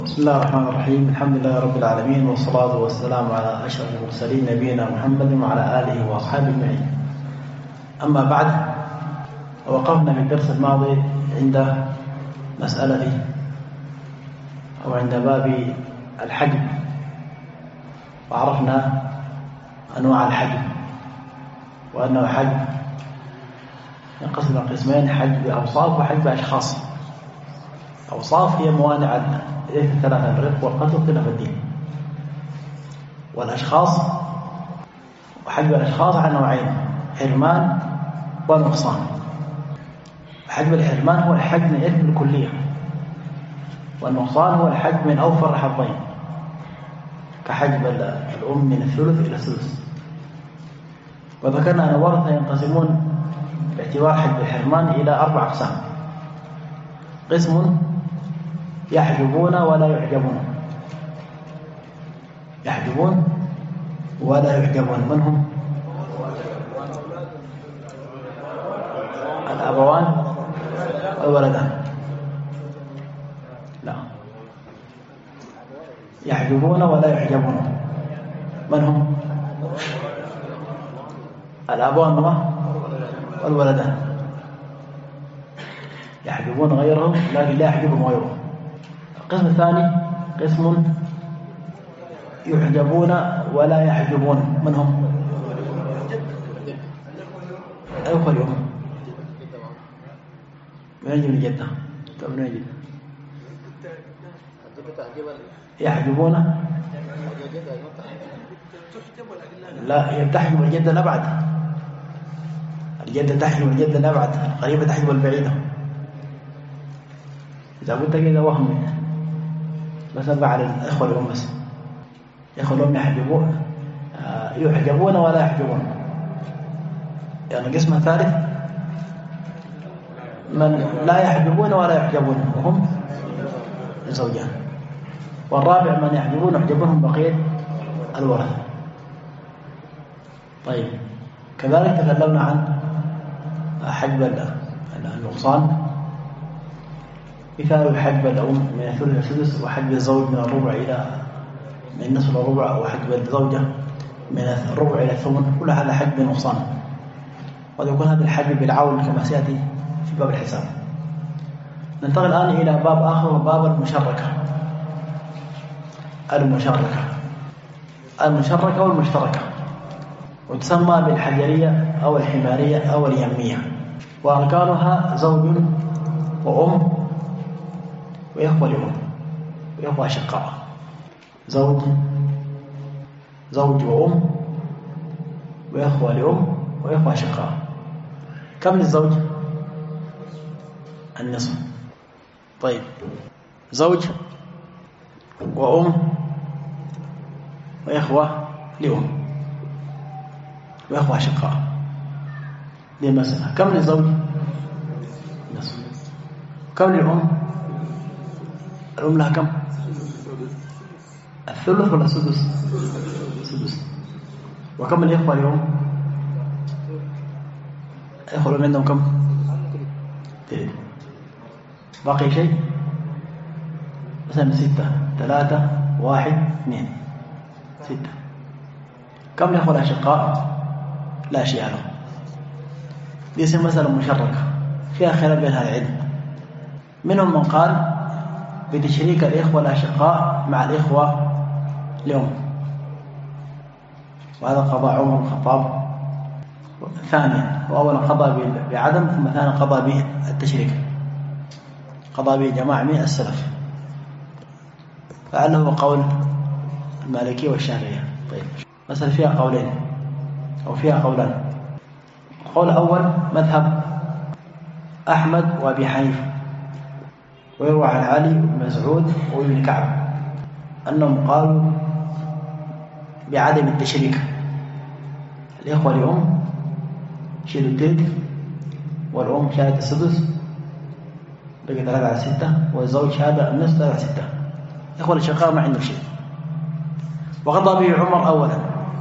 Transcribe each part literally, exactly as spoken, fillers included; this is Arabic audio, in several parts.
بسم الله الرحمن الرحيم. الحمد لله رب العالمين، والصلاة والسلام على أشرف المرسلين نبينا محمد وعلى آله وأصحابه أجمعين. أما بعد، وقفنا في الدرس الماضي عند مسألة أو عند باب الحج، وعرفنا أنواع الحج، وأنه حج ينقسم إلى قسمين: حج بأوصاف وحج بأشخاص. أوصاف هي موانع ليس ثلاثة: الرق والقتل وخلاف الدين. والأشخاص وحجب الأشخاص على نوعين: حرمان ونقصان. حجب الحرمان هو الحج من الإثم الكلية، والنقصان هو الحج من أوفر الحظين، كحجب الأم من الثلث إلى السدس. وذكرنا أن الورثة ينقسمون باعتبار حجب الحرمان إلى أربع أقسام: قسم يحجبون ولا يحجبون، يحجبون ولا يحجبون. من هم؟ الأبوان والولدان. لا، يحجبون ولا يحجبون. من هم؟ الأبوان والولدان. يحجبون غيرهم لكن لا يحجبهم غيرهم. القسم الثاني قسم يحجبون ولا يحجبون. من هم؟ أيوة اليوم من يجب الجدة؟ طب من يجب يحجبون؟ لا، هي تحجب الجدة الأبعد. الجدة تحجب الجدة الأبعد، القريبة تحجب البعيدة. إذا قلت كده وهم بس أبقى على الإخوة الأم بس. الإخوة الأم يحجبون يحجبون ولا يحجبون. يعني القسم الثالث من لا يحجبون ولا يحجبون، وهم الزوجان. والرابع من يحجبون يحجبونهم بقية الورثة. طيب، كذلك تكلمنا عن حجب النقصان. مثال حجب الأم من الثلث إلى السدس، وحجب الزوج من الربع إلى من النصف إلى الربع، وحجب الزوجة من الربع إلى الثمن. كل هذا حجب نقصان، ويكون هذا الحجب بالعون كما سيأتي في باب الحساب. ننتقل الآن إلى باب آخر، باب المشركة. المشركة المشركة والمشتركة، وتسمى بالحجرية أو الحمارية أو اليمية. وأركانها زوج وأم وإخوة لأم وإخوة أشقاء. زوج زوج وأم وإخوة لأم وإخوة أشقاء. كم للزوج؟ النصف. طيب، زوج وأم وإخوة لأم وإخوة أشقاء. دي مسألة. كم للزوج؟ نصف. كم للأم؟ الأم لها كم؟ الثلث ولا السدس؟ السدس. وكم الإخوة اليوم؟ الإخوة اليوم عندهم كم؟ تلت. باقي شيء؟ مثلا ستة، ثلاثة، واحد، اثنين، ستة. كم الإخوة الأشقاء؟ لا شيء لهم. دي اسم مسألة مشركة فيها خلاف بين أهل العلم. منهم من قال بتشريك الإخوة الأشقاء مع الإخوة لأم، وهذا قضاء عمر بن الخطاب ثانيا. وأولا قضى بعدم، ثم ثانيا قضى به التشريك، قضى به جماعة من السلف. فعله قول المالكية والشافعية. طيب، مثلا فيها قولين أو فيها قولان. القول الأول مذهب أحمد وأبي حنيفة، ويروى عن علي بن مسعود وابن كعب أنهم قالوا بعدم التشريك. الإخوة لأم شيلوا التلت، والأم شهادة السدس بقي ثلاثة على ستة، والزوج شهادة النصف ثلاثة على ستة. الإخوة الأشقاء ما عندهم شيء. وقضى به عمر أولا،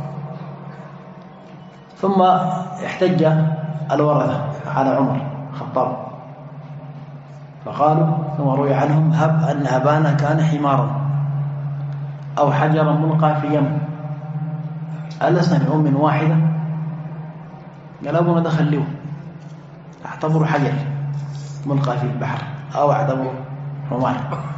ثم احتج الورثة على عمر الخطاب فقالوا ثم روي عنهم هب أن أبانا كان حمارا أو حجرا ملقى في يم ألسنا بأم واحدة؟ قال أبونا دخل له اعتبروا حجر ملقى في البحر أو اعتبروا حمار.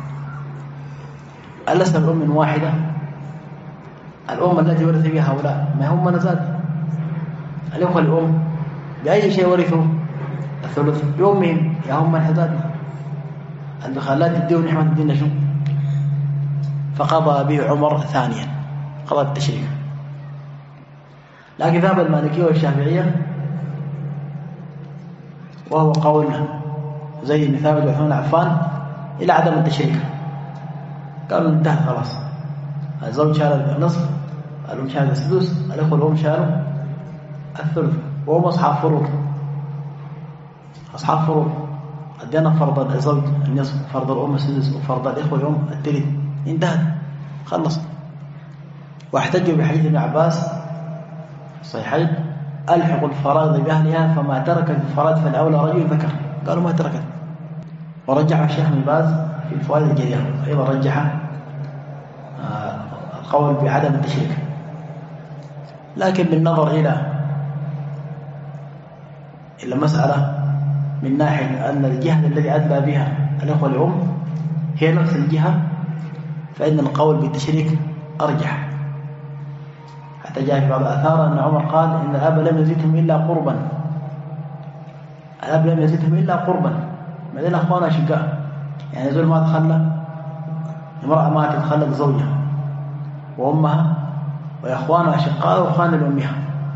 ألسنا بأم واحدة؟ الأم التي ورث بها هؤلاء ما هم نزاد الأخوة الأم بأي شيء ورثوا الثلث بأمهم يا هم الحزاد البخالات الدين نحمة الدين شو. فقضى به عمر ثانيا قضى التشريع. لكن ذهب المالكية والشافعية وهو قولنا زي بن ثابت وعثمان عفان إلى عدم التشريك. قالوا انتهى خلاص الزوج شال النصف الأم شال السدس الأخوة الأم شالوا الثلث وهم أصحاب فروض أصحاب فروض أدينا فرض الزوج النصف فرض الأم السدس وفرض الإخوة الأم الثلث انتهت خلص. واحتجوا بحديث ابن عباس صحيحين ألحق الفرائض بأهلها فما تركت الفرائض فالأولى رجل ذكر. قالوا ما تركت. ورجح الشيخ ابن باز في الفوائد الجلية أيضا رجح القول بعدم التشريك. لكن بالنظر إلى إلا مسألة من ناحية أن الجهة الذي أدلى بها الأخوة الأم هي نفس الجهة فإن القول بالتشريك أرجح. حتى جاء في بعض الآثار أن عمر قال إن الأب لم يزدهم إلا قربا الأب لم يزدهم إلا قربا ما دين أخوانا شقاء يعني زول ما تخلى امرأة ما تتخلى بزوجها وأمها وإخوانها أشقاء وأخوان لأمها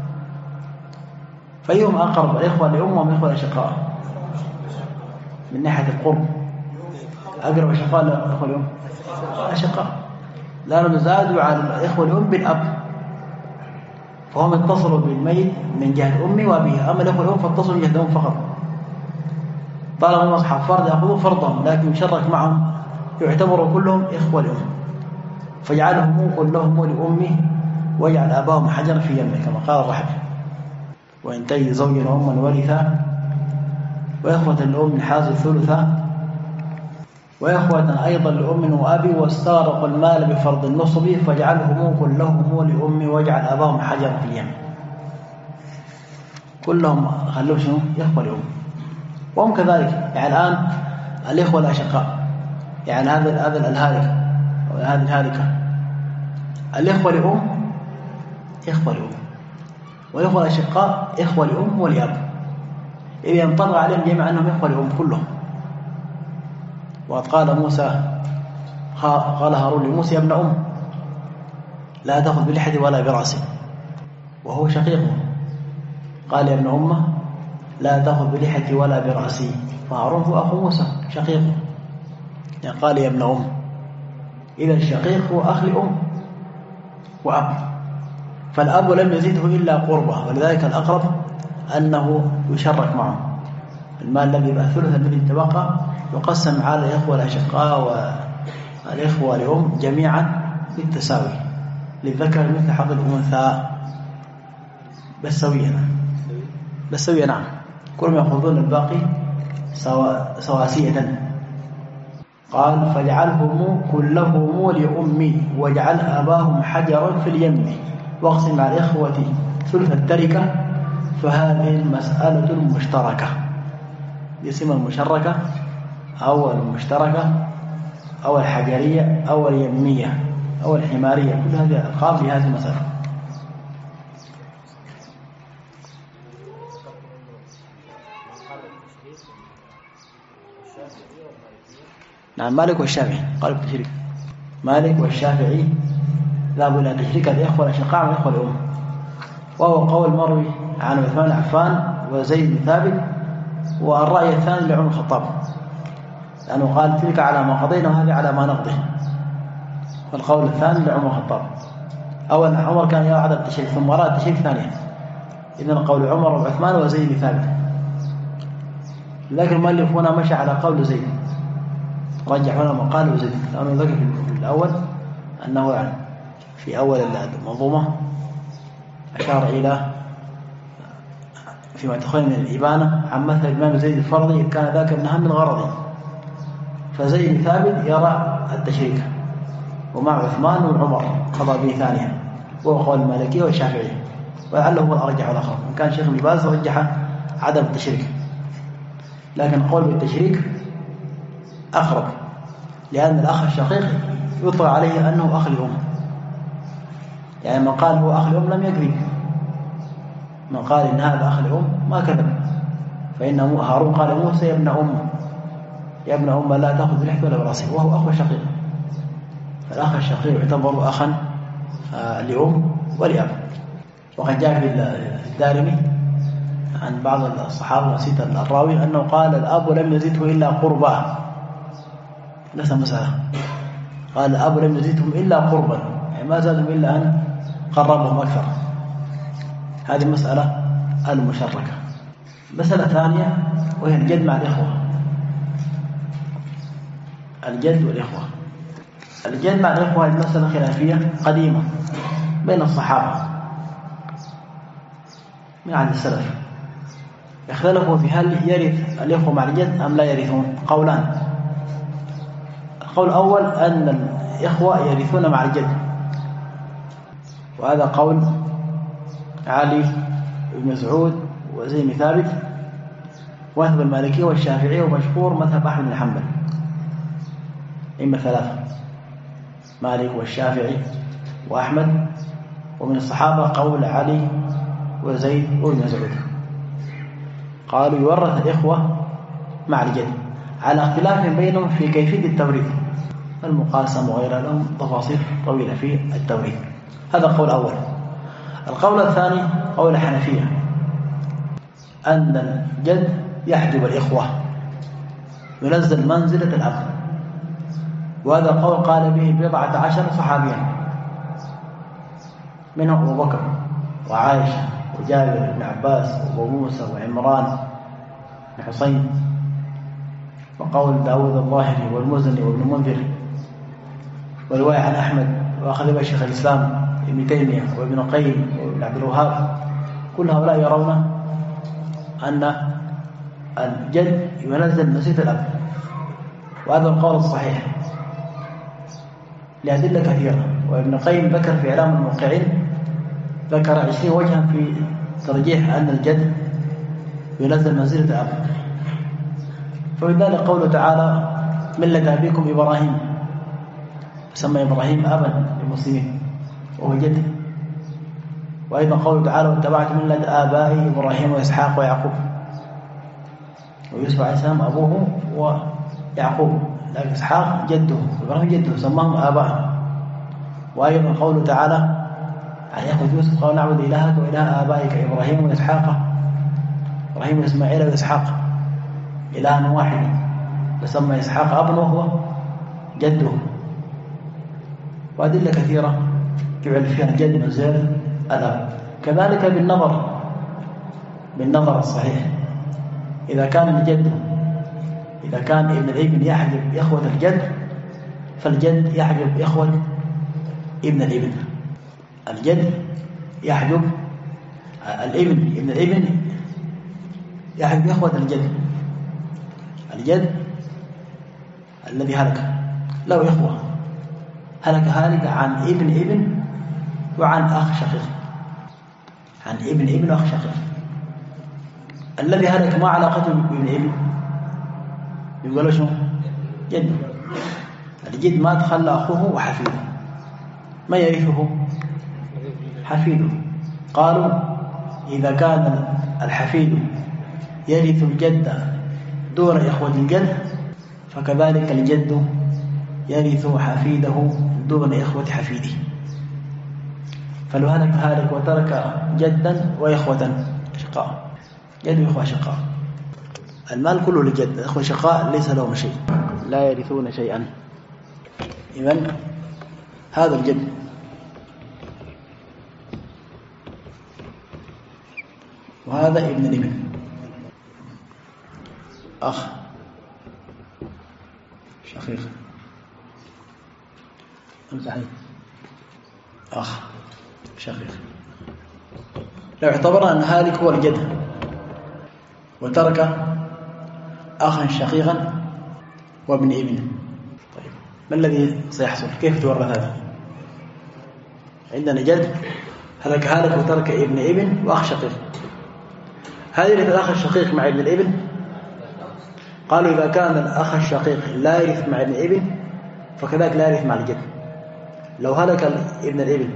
فيهم أقرب الإخوة لأمهم ومن الإخوة الأشقاء من ناحية القرب أقرب أشقاء الإخوة لأم أشقاء لأنهم زادوا على الإخوة لأم بالأب فهم اتصلوا بالميت من جهة أمي وأبيها. أما الإخوة لأم فاتصلوا من جهة أم فقط طالما أصحاب فرد يأخذوا فرضهم لكن يشرك معهم يعتبروا كلهم إخوة لأم فاجعلهم كلهم لأمي واجعل أباهم حجرا في يمه كما قال الرحب. وإن تجد زوجا وأما ورثا وإخوة الأم من حاز الثلثا وإخوة أيضا لأم وأبي واستغرقوا المال بفرض النصب فاجعلهم كلهم لأمي واجعل أباهم حجرا في اليمن. كلهم خلوه شنو إخوة لأم وهم كذلك. يعني الآن الإخوة الأشقاء يعني هذا هذا الهالك أو هذه الهالكة الإخوة لأم إخوة لأم والإخوة الأشقاء إخوة لأم ولأب إذا ينطبق عليهم جميعا أنهم إخوة لأم كلهم. وقد قال موسى قال هارون لموسى يا ابن أم لا تأخذ بلحيتي ولا برأسي وهو شقيقه قال يا ابن أمه لا تأخذ بلحيتي ولا برأسي فهارون هو أخو موسى شقيقه يعني قال يا ابن أم إذا الشقيق هو أخ لأم وأب فالأب لم يزيده إلا قربة ولذلك الأقرب أنه يشرك معه المال الذي يبقى ثلث الذي تبقى يقسم على الإخوة الأشقاء والإخوة لأم جميعا بالتساوي للذكر مثل حظ الأنثى بالسوية بالسوية نعم كلهم يأخذون الباقي سوا سواسية. قال فاجعلهم كلهم لأمي واجعل أباهم حجرا في اليم واقسم على الإخوة ثلث التركة فهذه المسألة المشتركة اسم المشركة أو المشتركة أو الحجرية أو اليمية أو الحمارية كل هذه ألقاب لهذه المسألة. نعم مالك والشافعي قالوا بالتشريك مالك والشافعي ذهبوا إلى تشريك الإخوة الأشقاء والإخوة الأم وهو قول مروي عن عثمان عفان وزيد بن ثابت والرأي الثاني لعمر الخطاب لأنه قال تلك على ما قضينا وهذه على ما نقضي والقول الثاني لعمر الخطاب. أولا عمر كان يرى عدم التشريك ثم رأى التشريك ثانيا إذن قول عمر وعثمان وزيد بن ثابت لكن المؤلف هنا مشى على قول زيد رجح هنا مقال وزيد لأنه ذكر في الأول أنه يعني في أول المنظومة أشار إلى فيما تخيل من الإبانة عن مثل الإمام زيد الفرضي كان ذاك ابن هم الغرضي فزيد ثابت يرى التشريك، ومع عثمان وعمر قضى به ثانيا، وهو قول المالكية والشافعية، ولعله هو الأرجح والأخر. إن كان شيخ ابن باز رجح عدم التشريك، لكن قول بالتشريك أقرب، لأن الأخ الشقيق يطلع عليه أنه أخ لأم، يعني من قال هو أخ لأم لم يكذب، من قال إن هذا أخ لأم ما كذب، فإن هارون قال موسى يا ابن أم يا ابن أم لا تأخذ بلحيته ولا برأسه، وهو أخو شقيق، فالأخ الشقيق يعتبر أخا لأم ولأب. وقد جاء في الدارمي عن بعض الصحابة نسيت الراوي أنه قال الأب لم يزده إلا قربا، ليس مسألة، قال الأب لم يزدهم إلا قربا، يعني ما زادهم إلا أن قربهم أكثر. هذه مسألة المشركة. مسألة ثانية وهي الجد مع الإخوة، الجد والإخوة. الجد مع الإخوة هذه مسألة خلافية قديمة بين الصحابة من عهد السلف، اختلفوا في هل يرث الإخوة مع الجد أم لا يرثون، قولان. القول الأول أن الإخوة يرثون مع الجد، وهذا قول علي بن مسعود وزيد بن ثابت ومذهب المالكية والشافعية، ومشهور مذهب أحمد بن حنبل، إما ثلاثة، مالك والشافعي وأحمد، ومن الصحابة قول علي وزيد وابن مسعود، قالوا يورث الإخوة مع الجد، على اختلاف بينهم في كيفية التوريث، المقاسمة وغيرها، لهم تفاصيل طويلة في التوريث. هذا القول الأول. القول الثاني قول الحنفية أن الجد يحجب الإخوة، ينزل منزلة الأب، وهذا القول قال به بضعة عشر صحابيا، منهم أبو بكر وعائشة وجابر بن عباس وموسى وعمران بن حسين، وقول داود الظاهري والمزني وابن منذر، والرواية عن أحمد وأخذ بها شيخ الإسلام ابن تيمية وابن القيم وابن عبد الوهاب. كل هؤلاء يرون أن الجد ينزل مسيرة الأب، وهذا القول الصحيح لأدلة كثيرة. وابن القيم ذكر في إعلام الموقعين ذكر عشرين وجها في ترجيح أن الجد ينزل منزلة الأب. فلذلك قوله تعالى ملة أبيكم إبراهيم، سمى إبراهيم أبا للمسلمين وهو جد. وأيضا قوله تعالى واتبعت ملة آبائي إبراهيم وإسحاق ويعقوب، ويوسف عليه السلام أبوه ويعقوب، لكن إسحاق جده، إبراهيم جده، سماهم آباء. وأيضا قوله تعالى عن يأخذ يوسف قال نعبد إلهك وإله آبائك إبراهيم وإسحاق، إبراهيم وإسماعيل وإسحاق إلها واحد، فسمى إسحاق أبا وهو جده. وأدلة كثيرة جعل فيها الجد منزل الأب. كذلك بالنظر، بالنظر الصحيح، إذا كان الجد إذا كان ابن الابن يحجب إخوة الجد، فالجد يحجب إخوة ابن الابن. الجد يحجب الابن، ابن الابن يحجب إخوة الجد. الجد الذي هلك له إخوة، هلك هالك عن ابن ابن وعن أخ شقيق، عن ابن ابن وأخ شقيق. الذي هلك ما علاقته بابن ابن يقولوا شنو؟ جد. الجد ما تخلى أخوه وحفيده، ما يرثه حفيده. قالوا إذا كان الحفيد يرث الجد دون إخوة الجد، فكذلك الجد يرث حفيده دون إخوة حفيده. فلو هلك هالك وترك جدا وإخوة شقاء، جد وإخوة شقاء، المال كله للجد، إخوة شقاء ليس لهم شيء، لا يرثون شيئا. إذن هذا الجد. وهذا ابن الابن، أخ شقيق، أخ شقيق. لو اعتبرنا أن هالك هو الجد وترك أخا شقيقا وابن ابن. طيب ما الذي سيحصل؟ كيف تورث هذا؟ عندنا جد هلك هلك وترك ابن ابن وأخ شقيق. هل يرث الأخ الشقيق مع ابن الابن؟ قالوا إذا كان الأخ الشقيق لا يرث مع ابن الابن فكذلك لا يرث مع الجد. لو هلك ابن الابن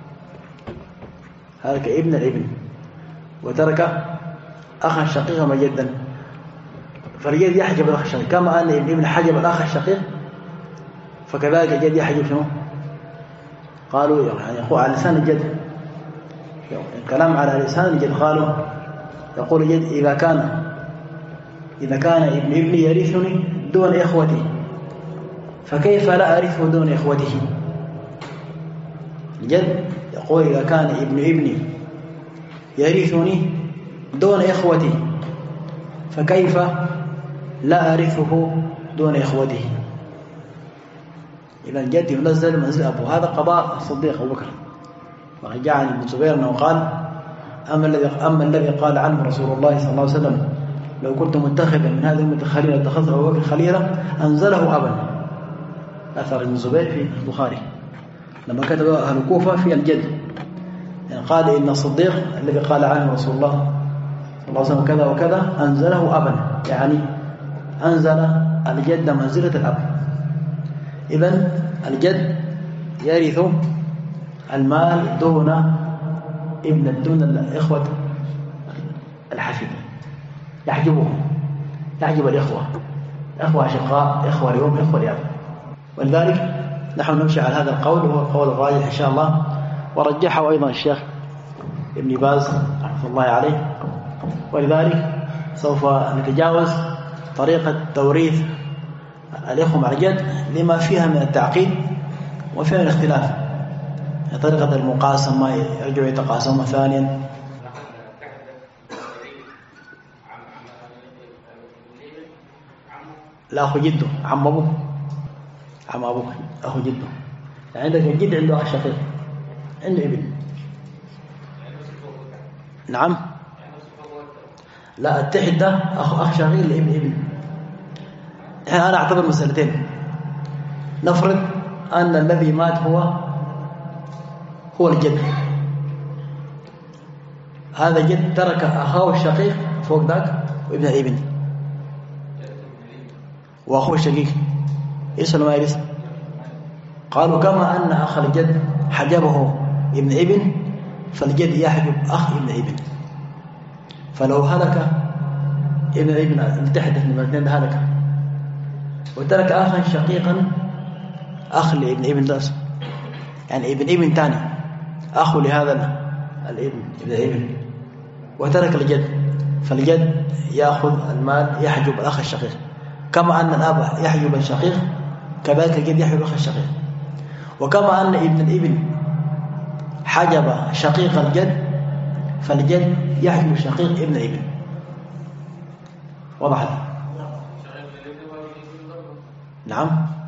هلك ابن الابن وترك أخا شقيقا وجدا فالجد يحجب الأخ الشقيق، كما أن ابن ابن حجب الأخ الشقيق فكذلك الجد يحجب شنو؟ قالوا يعني يقول على لسان الجد، الكلام على لسان الجد. قالوا يقول الجد إذا كان إذا كان ابن ابني يرثني دون إخوتي فكيف لا أرثه دون إخوته؟ الجد يقول إذا كان ابن ابني يرثني دون إخوتي فكيف لا أرثه دون إخوته؟ إذا الجد ينزل منزل أبو. هذا قضاء الصديق أبو بكر. وقد جاء عن ابن زبير أنه قال أما الذي أما الذي قال عنه رسول الله صلى الله عليه وسلم لو كنت متخذا من هذه الأمة خليلا اتخذت أبو بكر خليلا أنزله أبا. أثر ابن زبير في البخاري لما كتب أهل الكوفة في الجد، يعني قال إن الصديق الذي قال عنه رسول الله صلى الله عليه وسلم كذا وكذا أنزله أبا، يعني أنزل الجد منزلة الأب. إذن الجد يرث المال دون ابن دون الإخوة الحفيد، يحجبهم يحجب الإخوة، إخوة أشقاء، إخوة اليوم، إخوة اليوم. ولذلك نحن نمشي على هذا القول وهو القول الراجح إن شاء الله، ورجحه أيضا الشيخ ابن باز رحمه الله عليه. ولذلك سوف نتجاوز طريقة توريث الإخوة مع الجد لما فيها من التعقيد وفيها من الاختلاف، طريقة المقاسمة يرجعوا يتقاسمون ثانيا. لا أخو جده، عم أبوه، عم أبوه أخو جده. يعني عندك الجد عنده أخ شقيق، عنده ابن. نعم، لا التحد ده أخ أخ شقيق لابن ابن. يعني أنا أعتبر مسألتين. نفرض أن الذي مات هو هو الجد، هذا جد ترك أخاه الشقيق فوق ذاك وابن ابن، وأخوه الشقيق يسأل ما يرث. قالوا كما أن أخ الجد حجبه ابن ابن فالجد يحجب أخ ابن ابن. فلو هلك ابن ابن التحدث من الاثنين هلك وترك أخا شقيقا، أخ لابن ابن داس، يعني ابن ابن ثاني أخو لهذا الابن ابن ابن، وترك الجد فالجد يأخذ المال يحجب الأخ الشقيق، كما أن الأب يحجب الشقيق كذلك الجد يحجب الأخ الشقيق. وكما أن ابن الابن حجب شقيق الجد فالجد يحجب شقيق ابن ابن. وضحت؟ نعم،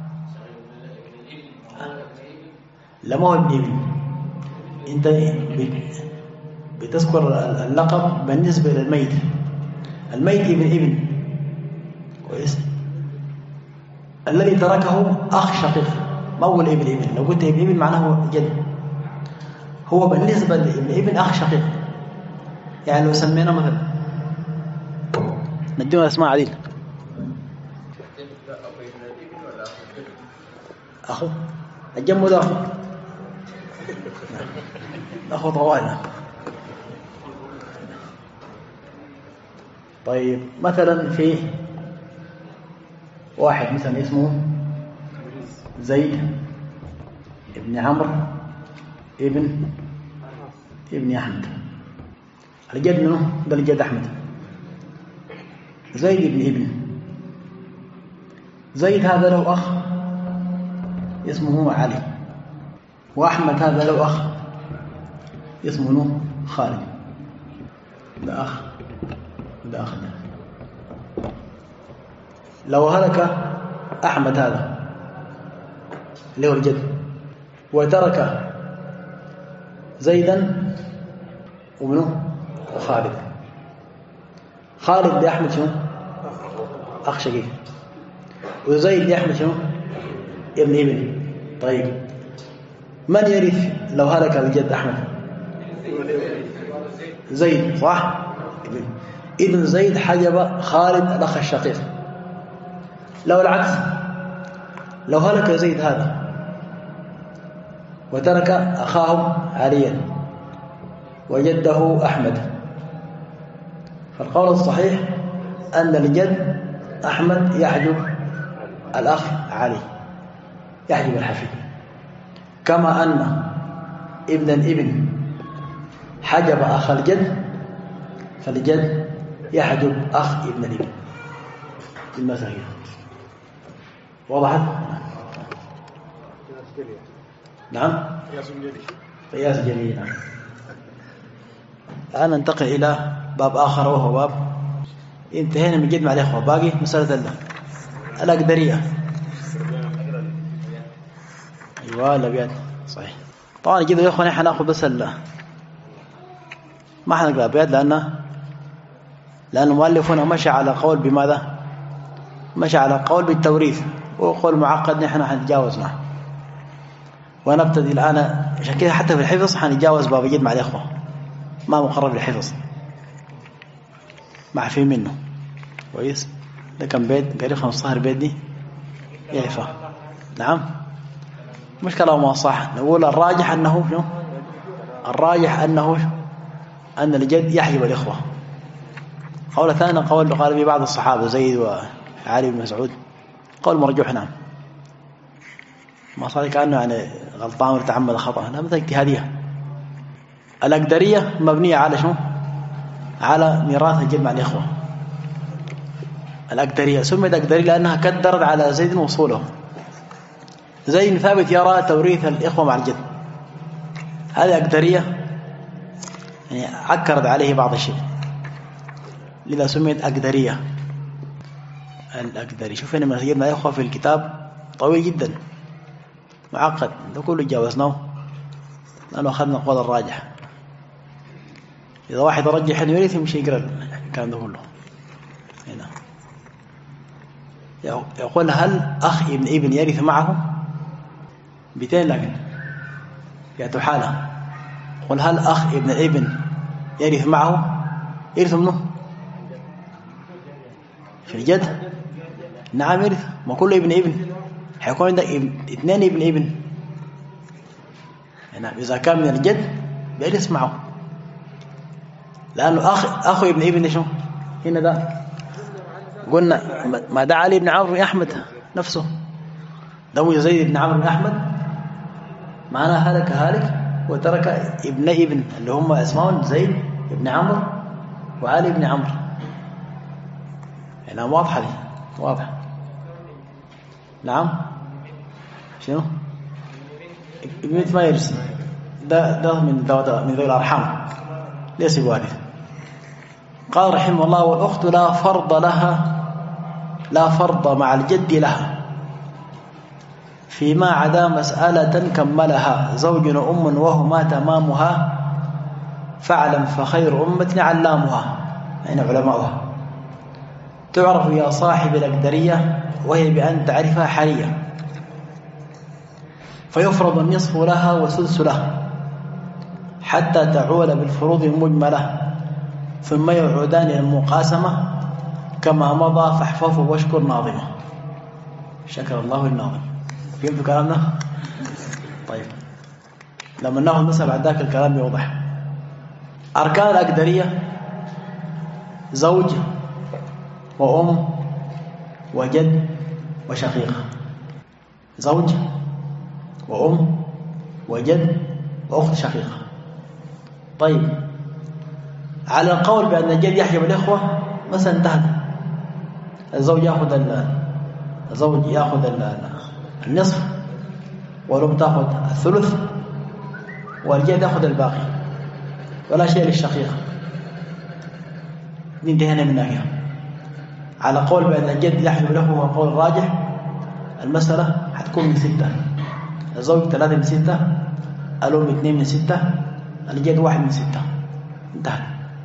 لما هو ابن ابن. انت بتذكر اللقب بالنسبة للميت. الميت ابن ابن كويس، الذي تركه أخ شقيق ما هو الابن ابن. لو قلت ابن ابن معناه جد، هو بالنسبة لابن ابن أخ شقيق. يعني لو سمينا مثلا ندينا اسماء عديد، أخو الجم ده أخو أخو طوالنا. طيب مثلا في واحد مثلا اسمه زيد ابن عمرو ابن ابن أحمد، الجد منه ده الجد أحمد. زيد ابن ابن زيد هذا له أخ اسمه علي، وأحمد هذا له أخ اسمه خالد. ده أخ ده أخ ده. لو هلك أحمد هذا اللي هو الجد وترك زيدا ومنه وخالد، خالد بأحمد شنو؟ أخ شقيق. وزيد يحمل شنو؟ ابن ابن. طيب من يرث لو هلك الجد أحمد؟ زيد صح؟ ابن زيد حجب خالد الأخ الشقيق. لو العكس، لو هلك زيد هذا وترك أخاه عليا وجده أحمد، فالقول الصحيح أن الجد أحمد يحجب الأخ علي، يحجب الحفيد، كما أن ابن الابن حجب أخ الجد، فالجد يحجب أخ ابن الابن. المسألة وضحت؟ نعم قياس جلي. نعم. الآن ننتقل إلى باب آخر وهو باب انتهينا من جد مع الإخوة، باقي مسألة الأقدرية. أيوة الأبيات صحيح. طبعا جد يا إخواني حناخذ بس ال ما حنقرأ الأبيات لأن لأن المؤلف هنا مشى على قول بماذا؟ مشى على قول بالتوريث، وقول معقد نحن حنتجاوز معه ونبتدي الآن. عشان كده حتى في الحفظ حنتجاوز باب جد مع الإخوة، ما مقرب للحفظ، ما عارفين منه كويس. ده كان بيت قريب خمسة بيت دي يعرفه. نعم مشكلة ما صح. نقول الراجح أنه شنو؟ الراجح أنه أن الجد يحجب الإخوة. قول ثاني قول قال به بعض الصحابة زيد وعلي بن مسعود، قول مرجوح. نعم ما صار كأنه يعني غلطان وتعمد خطأ، لا مثل اجتهادية. الأقدرية مبنية على شنو؟ على ميراث الجد مع الإخوة. الأقدرية سميت أقدرية لأنها كدرت على زيد وصوله. زيد ثابت يرى توريث الإخوة مع الجد، هذه أقدرية يعني عكرت عليه بعض الشيء، لذا سميت أقدرية. الأقدرية شوف هنا من مع الإخوة في الكتاب طويل جدا معقد، ده كله جاوزناه لأنه أخذنا القول الراجح. إذا واحد رجح أنه يرث مش يقرأ الكلام ده كله. هنا يقول هل أخ ابن ابن يرث معه؟ بيتين لكن يأتوا حالة. يقول هل أخ ابن ابن يرث معه؟ يرث منه في الجد. نعم يرث، ما كله ابن ابن، حيكون عندك اثنين ابن ابن. نعم إذا كان من الجد بيرث معه، لأنه أخ أخو ابن ابن شو هنا ده قلنا ما ده علي بن عمرو بن أحمد نفسه، ده هو زيد بن عمرو بن أحمد، معناه هلك هالك وترك ابن ابن اللي هم اسمهم زيد بن عمرو وعلي بن عمرو. هنا واضحة دي واضح. نعم شنو ابن ما يرث، ده ده من ده من ذوي الأرحام ليس بوارث. قال رحمه الله والأخت لا فرض لها، لا فرض مع الجد لها فيما عدا مسألة كملها زوج وأم وهما تمامها، فاعلم فخير أمة علامها أين علماؤها. تعرف يا صاحب الأقدرية وهي بأن تعرفها حرية، فيفرض النصف لها وسدس له حتى تعول بالفروض المجملة، ثم يعودان المقاسمة كما مضى فاحفظه واشكر ناظمه. شكر الله الناظم. فهمتوا كلامنا؟ طيب لما ناخذ مثلا بعد ذاك الكلام يوضح. أركان الأقدرية زوج وأم وجد وشقيق. زوج وأم وجد وأخت شقيقة. طيب على القول بأن الجد يحجب الإخوة مثلا انتهت، الزوج يأخذ الزوج يأخذ النصف والأم تأخذ الثلث والجد يأخذ الباقي ولا شيء للشقيق. انتهينا من ناحية. على قول بأن الجد يحجب الإخوة هو قول راجح، المسألة حتكون من ستة، الزوج ثلاثة من ستة، الأم اثنين من ستة، الجد واحد من ستة، انتهى.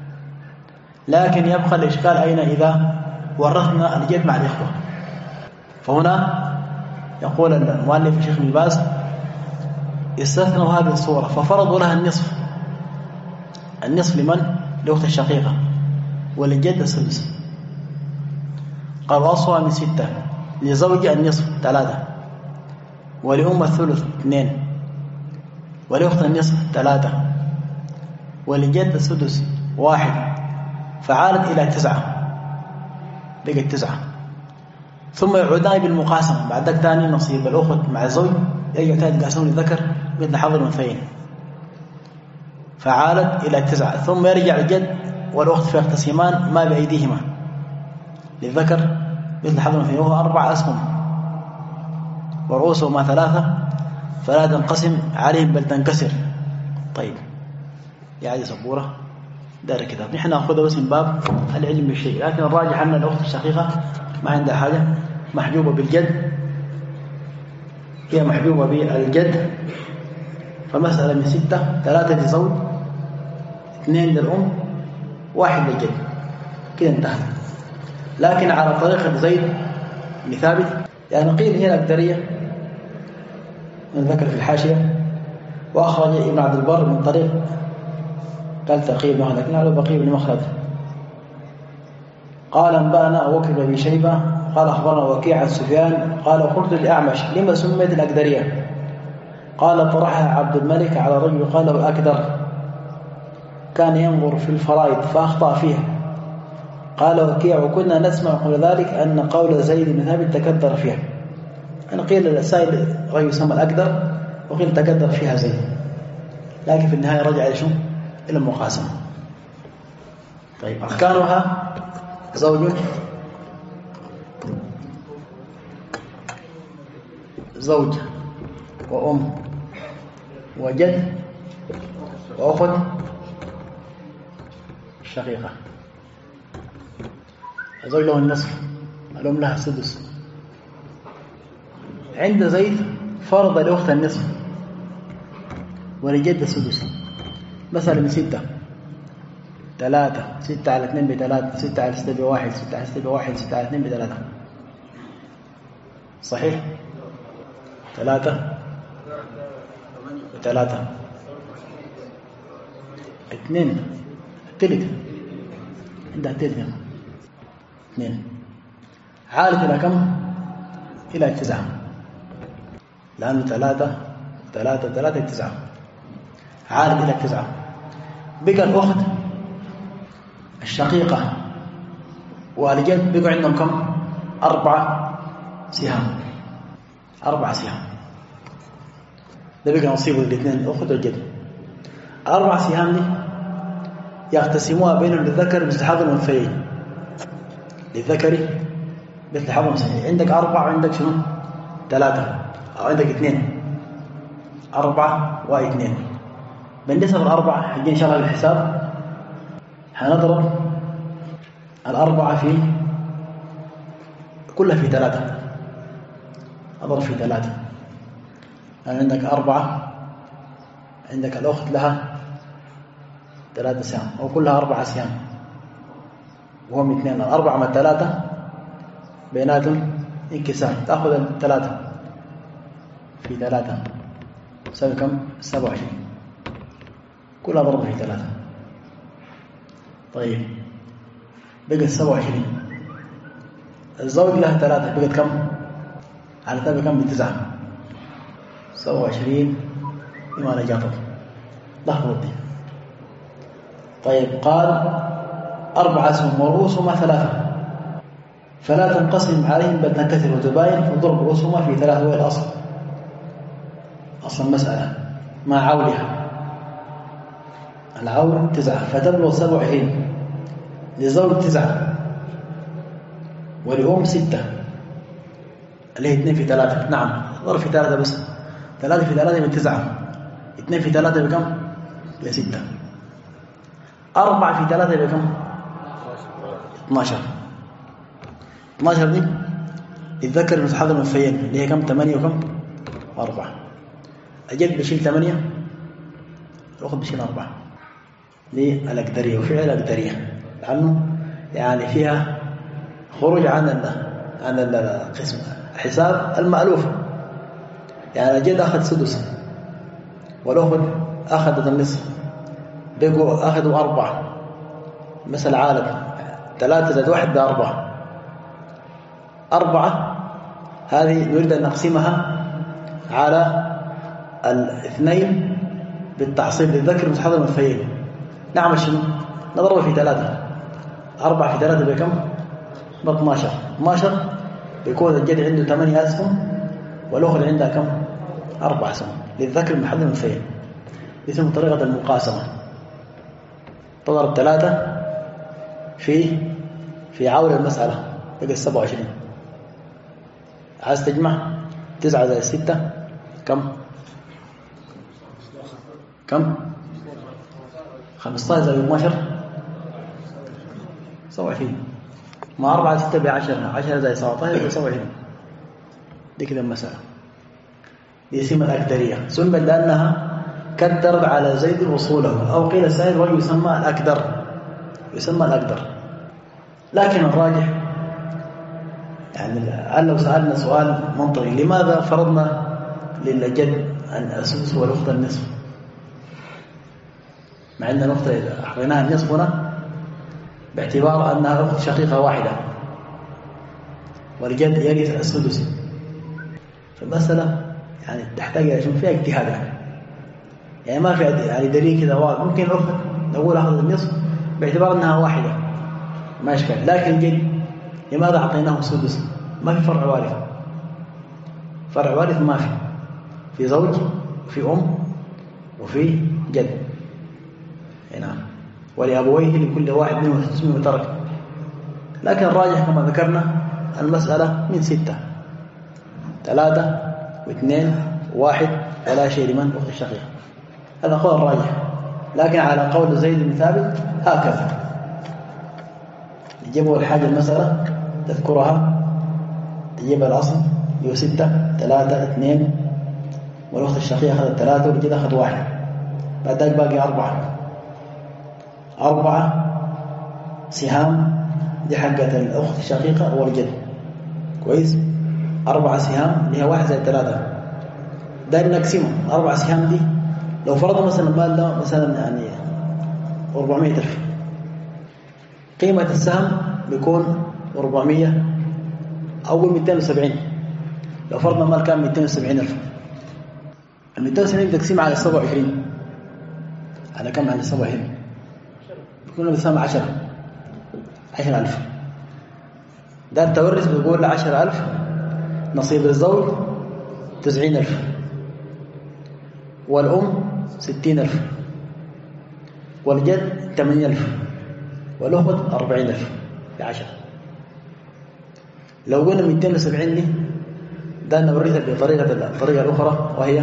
لكن يبقى الإشكال أين إذا ورثنا الجد مع الإخوة. فهنا يقول المؤلف الشيخ ابن باز استثنوا هذه الصورة ففرضوا لها النصف. النصف لمن؟ لأخت الشقيقة، وللجد السدس. قالوا أصلها من ستة، لزوج النصف ثلاثة، ولأم الثلث اثنين، ولأخت النصف ثلاثة، وللجد السدس واحد، فعالت إلى تسعة، بقت تسعة. ثم يعودان بالمقاسمة، بعد ذلك ثاني نصيب الأخت مع الزوج يرجع ثاني يتقاسمون للذكر مثل حظ الأنثيين، فعالت إلى تسعة. ثم يرجع الجد والأخت فيقتسمان ما بأيديهما للذكر مثل حظ الأنثيين، وهو أربع أسهم ورؤوسهما ثلاثة، فلا تنقسم عليهم بل تنكسر. طيب يا عادي سبورة دار كتاب، نحن نأخذه بس من باب العلم بالشيء، لكن الراجح أن الأخت الشقيقة ما عندها حاجة، محجوبة بالجد، هي محجوبة بالجد. فمسألة من ستة، ثلاثة لزوج، اثنين للأم، واحد للجد، كده انتهى. لكن على طريقة زيد بن ثابت، يعني قيل هي الأكدرية من ذكر في الحاشية، وأخرج ابن عبد البر من طريق قال تقييد مخلد، لكن على بقي بن مخلد قال انبأنا أبو بكر بن شيبة قال أخبرنا وكيع عن سفيان قال قلت للأعمش لما سميت الأكدرية؟ قال طرحها عبد الملك على رجل قال له أكدر، كان ينظر في الفرائض فأخطأ فيها. قال وكيع وكنا نسمع قبل ذلك أن قول زيد بن ثابت تكدر فيها، أنا قيل السائل رجل يسمى الأكدر وقيل تكدر فيها زيد، لكن في النهاية رجع إلى شو؟ إلى المقاسمة. طيب أركانها زوج زوج وأم وجد وأخت شقيقة. الزوج له النصف، الأم لها السدس. عند زيد فرض الأخت النصف ولجد السدس. مثلا من ستة، ثلاثة، ستة على اثنين بثلاثة، ستة على ستة بواحد، ستة على ستة بواحد، ستة على اثنين بثلاثة، صحيح؟ ثلاثة وثلاثة اثنين، التلت عندها التلت هنا اثنين، عالت إلى كم؟ إلى تسعة، لأنه ثلاثة ثلاثة ثلاثة تسعة، عالت إلى تسعة. بقى الأخت الشقيقة والجد بقوا عندهم كم؟ أربعة سهام، أربعة سهام، ده بقى نصيبه الاثنين الأخت والجد. الأربع سهام دي يقتسموها بينهم للذكر مثل حظ الأنثيين، للذكر مثل حظ الأنثيين. عندك أربعة وعندك شنو؟ ثلاثة، أو عندك اثنين، أربعة واثنين. بالنسبة للأربعة حجي إن شاء الله بالحساب هنضرب الأربعة في كلها في ثلاثة، أضرب في ثلاثة، يعني عندك أربعة، عندك الأخت لها ثلاثة سهام أو كلها أربعة سهام وهم اثنين، الأربعة مع الثلاثة بيناتهم انكسار، تأخذ الثلاثة في ثلاثة تساوي كم؟ سبعة وعشرين، كلها ضرب في ثلاثة. طيب بقت سبعة وعشرين. الزوج لها ثلاثة بقت كم؟ على ثابت كم؟ بتسعة، سبعة وعشرين بما نجاطه لحظة دي. طيب قال أربع أسهم ورؤوسهما ثلاثة فلا تنقسم عليهم بل تنكسر وتباين، فضرب رؤوسهما في ثلاثة هو الأصل، أصل المسألة مع عولها. العول تسعة فتبلغ سبع وعشرين، لزوج تسعة ولأم ستة اللي هي اثنين في ثلاثة. نعم ضرب في ثلاثة بس، ثلاثة في ثلاثة من تسعة، اثنين في ثلاثة بكم؟ بستة. أربعة في ثلاثة بكم؟ اثناشر. اثناشر دي الذكر مثل حظ الأنثيين اللي هي كم؟ ثمانية وكم؟ أربعة. الجد بشيل ثمانية، الأخت بشيل أربعة. دي الأكدرية، وفعل الأكدرية لأنه يعني فيها خروج عن ال عن القسم حساب المألوف. يعني الجد أخذ سدس والأخت أخذت النصف، بقوا أخذوا أربعة، مثل عالم ثلاثة زائد واحد بأربعة. أربعة هذه نريد أن نقسمها على الاثنين بالتعصيب للذكر مثل حظ الأنثيين. نعمل شنو؟ نضرب في ثلاثة. أربعة في ثلاثة بكم؟ ب اثناشر. اثناشر بيكون الجد عنده ثمانية أسهم والأخرى عندها كم؟ أربع أسهم للذكر مثل حظ الأنثيين. اسمه طريقة المقاسمة. تضرب ثلاثة في في عول المسألة بقى سبعة وعشرين. عايز تجمع تسعة زائد ستة كم؟ كم؟ خمسطاشر زائد اثناشر سبعة وعشرين. مع أربعة ستة بعشرة، عشرة زائد سبعتاشر سبعة وعشرين. دي كده المسألة. دي اسمها الأكدرية، سمت لأنها كدر على زيد وصوله، أو قيل سائل رجل يسمى الأكدر، يسمى الأكدر. لكن الراجح يعني لو سألنا سؤال منطقي، لماذا فرضنا للجد أن السدس والأخت النصف، مع أن الأخت إذا أعطيناها النصف هنا باعتبار أنها أخت شقيقة واحدة والجد يرث السدس؟ فالمسألة يعني تحتاج إلى شيء فيها اجتهاد، يعني يعني ما في يعني دليل كذا واضح. ممكن الأخت نقول أخذ النصف باعتبار أنها واحدة ما إشكال، لكن الجد لماذا أعطيناه السدس؟ ما في فرع وارث. فرع وارث ما في، في زوج في أم وفي جد. نعم. ولأبويه لكل واحد منهم اسمه وترك. لكن الراجح كما ذكرنا المسألة من ستة، ثلاثة واثنين واحد ولا شيء لمن أخت الشقيقة. هذا قول الراجح. لكن على قول زيد بن ثابت هكذا يجيبوا الحاجة المسألة تذكرها، تجيب الأصل يو ستة ثلاثة اثنين والأخت الشقيقة أخذت ثلاثة والجد أخذ واحد، بعد ذلك باقي أربعة. أربعة سهام دي حقة الأخت الشقيقة والجد، كويس. أربعة سهام اللي هي واحد زائد ثلاثة، داير نقسمهم. أربع سهام دي لو فرضنا مثلا المال ده مثلا يعني أربعمائة ألف، قيمة السهم بيكون أربعمائة أول مئتين وسبعين. لو فرضنا المال كان مئتين وسبعين ألف، ال مئتين وسبعين تقسيم على سبعة وعشرين على كم؟ على سبعة وعشرين بيكون بسهم عشرة عشرة ألف. ده التورث بيقول عشرة ألف، نصيب الزوج تسعين ألف، والأم ستين ألف، والجد ثمانين ألف، والأخت أربعين ألف بعشرة. لو قلنا مئتين وسبعين دي ده نورثها بطريقة الطريقة الأخرى، وهي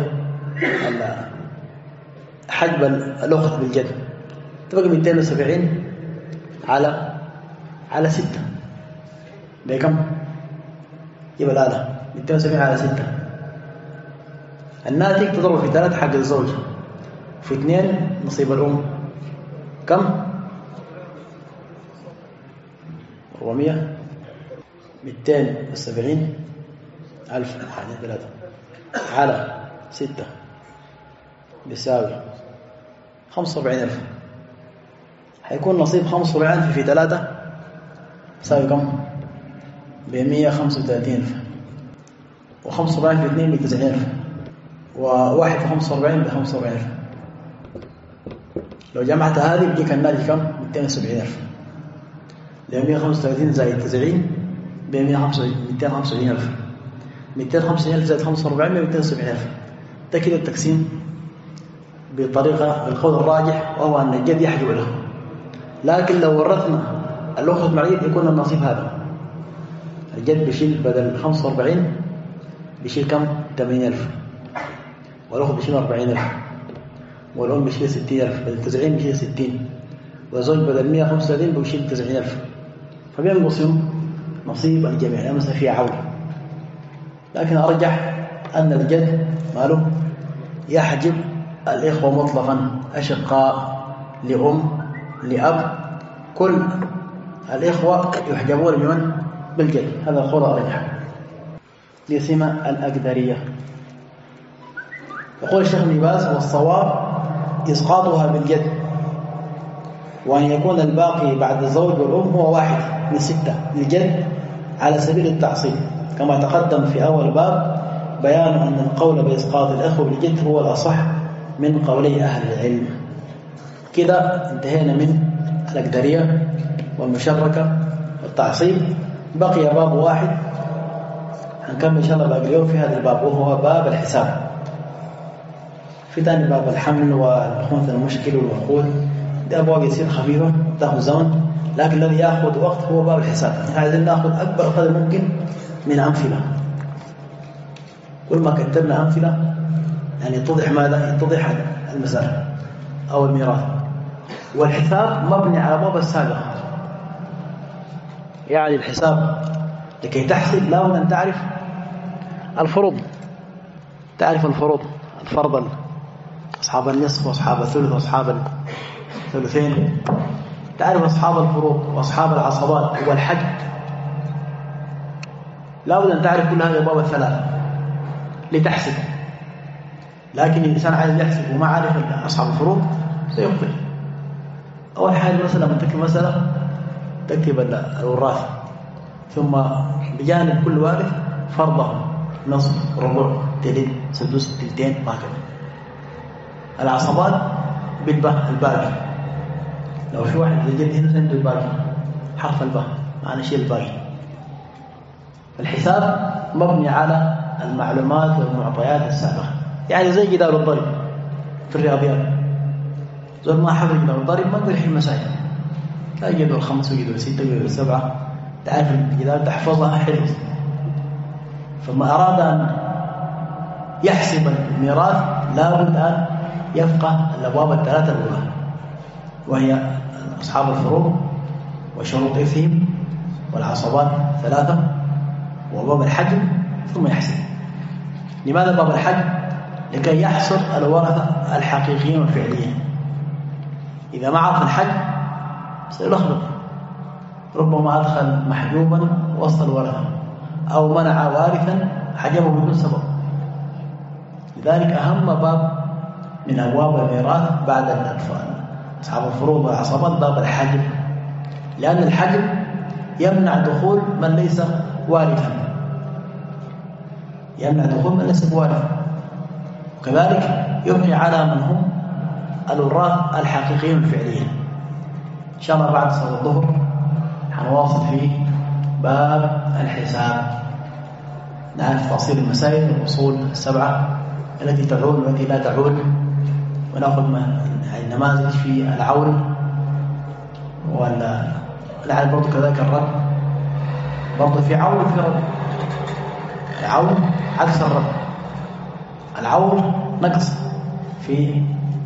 حجب الأخت بالجد، تبقى مئتين وسبعين على على ستة بكم؟ يبقى الآلة مئتين وسبعين على ستة. الناتج تضرب في ثلاثة حق الزوج، في اثنين نصيب الأم كم؟ أربعمائة مئتين وسبعين ألف حاجة ثلاثة على ستة بيساوي خمسة وأربعين ألف. حيكون نصيب خمسة وأربعين ألف في ثلاثة يساوي كم؟ بمئة وخمسة وثلاثين ألف، وخمسة وأربعين في اثنين بتسعين ألف، وواحد في خمسة وأربعين بخمسة وأربعين ألف. لو جمعت هذه بيجيك الناتج كم؟ مئتين وسبعين ألف. مئة وخمسة وثلاثين زائد تسعين بمئة وخمسة وعشرين ألف. مئتين وخمسة وعشرين ألف زائد خمسة وأربعين مئتين وسبعين ألف. ده كده التقسيم بطريقة القول الراجح، وهو أن الجد يحجب له. لكن لو ورثنا الأخت مع الجد يكون النصيب هذا، الجد بيشيل بدل خمسة وأربعين بيشيل كم؟ ثمانين ألف، والأخت بيشيل أربعين ألف، والأم بيشيل ستين ألف، بدل تسعين بيشيل ستين، والزوج بدل مئة وخمسة وثلاثين بيشيل تسعين ألف. فبينقسم نصيب الجميع، يعني مثلا فيها عول. لكن أرجح أن الجد ماله يحجب الإخوة مطلقا، أشقاء لأم لأب، كل الإخوة يحجبون بمن؟ بالجد. هذا القول أرجح. دي سمة الأقدرية. يقول الشيخ ابن باز: والصواب إسقاطها بالجد، وأن يكون الباقي بعد الزوج والأم هو واحد من ستة للجد على سبيل التعصيب، كما تقدم في أول باب بيان أن القول بإسقاط الأخوة بالجد هو الأصح من قولي أهل العلم. كده انتهينا من الأقدرية والمشركة والتعصيب. بقي باب واحد هنكمل إن شاء الله باقي اليوم في هذا الباب، وهو باب الحساب. في ثاني باب الحمل والخنث المشكل والوقود، دي أبواب يصير خفيفة تأخذ زمن، لكن الذي يأخذ وقت هو باب الحساب. يعني عايزين نأخذ أكبر قدر ممكن من أمثلة. كل ما كتبنا أمثلة يعني يتضح ماذا؟ يتضح المسألة أو الميراث. والحساب مبني على باب السابقة، يعني الحساب لكي تحسب لا بد أن تعرف الفروض، تعرف الفروض، الفرض، أصحاب النصف وأصحاب الثلث وأصحاب الثلثين، تعرف أصحاب الفروض وأصحاب العصبات والحج. لا بد أن تعرف كل هذه الأبواب الثلاثة لتحسب. لكن الإنسان عايز يحسب وما عارف أصحاب الفروض سيقبل. أول حاجة مثلا لما تكتب مسألة تكتب الوراث، ثم بجانب كل وارث فرضه نصف ربع تلت سدس تلتين وهكذا. العصبات بالباء الباقي، لو في واحد للجد هنا عنده الباقي حرف الباء معنى شيء الباقي. الحساب مبني على المعلومات والمعطيات السابقة، يعني زي جدار الضرب في الرياضيات. زول ما حفظ جدار الضرب ما يقدر يحل مسائل، لا جدول خمسة وجدول ستة وجدول سبعة، تعرف الجدار تحفظها حفظ. فما أراد أن يحسب الميراث لا بد أن يفقه الأبواب الثلاثة الأولى، وهي أصحاب الفروض وشروط إرثهم والعصبات ثلاثة وباب الحج، ثم يحسب. لماذا باب الحج؟ لكي يحصر الورثة الحقيقيين والفعليين. إذا ما عرف الحج سيلخبط، ربما أدخل محجوبا وسط الورثة أو منع وارثا حجبه بدون سبب. لذلك أهم باب من أبواب الميراث بعد الأطفال أصحاب الفروض والعصبات باب الحجب، لأن الحجب يمنع دخول من ليس وارثا، يمنع دخول من ليس وارثا، وكذلك يبني على من هم الوراث الحقيقيين الفعليين. إن شاء الله بعد صلاة الظهر حنواصل في باب الحساب، نعرف تفاصيل المسائل والأصول السبعة التي تعول والتي لا تعول، ونأخذ النماذج في العول والعول برضو كذلك الرد، برضو في عول وفي رد. العول عكس الرد، العول نقص في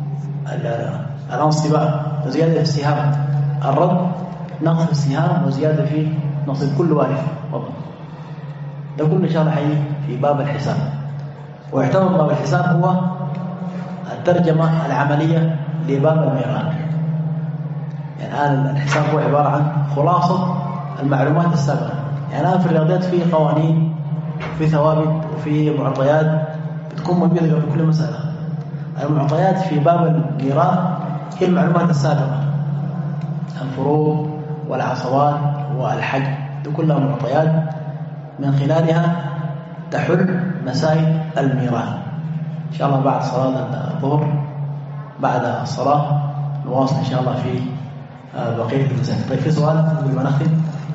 الانصباء وزيادة في السهام، الرد نقص في السهام وزيادة في نصيب كل وارث. ده كل إن شاء الله حيجي في باب الحساب. ويعتبر باب الحساب هو الترجمة العملية لباب الميراث. يعني الآن الحساب هو عبارة عن خلاصة المعلومات السابقة. يعني الآن في الرياضيات في قوانين وفي ثوابت وفي معطيات بتكون موجودة في كل مسألة. المعطيات في باب الميراث هي المعلومات السابقة، الفروض والعصبات والحج، دي كلها معطيات من خلالها تحل مسائل الميراث. إن شاء الله بعد صلاة الظهر بعد الصلاة نواصل إن شاء الله في بقية المسائل. طيب في سؤال قبل ما نختم؟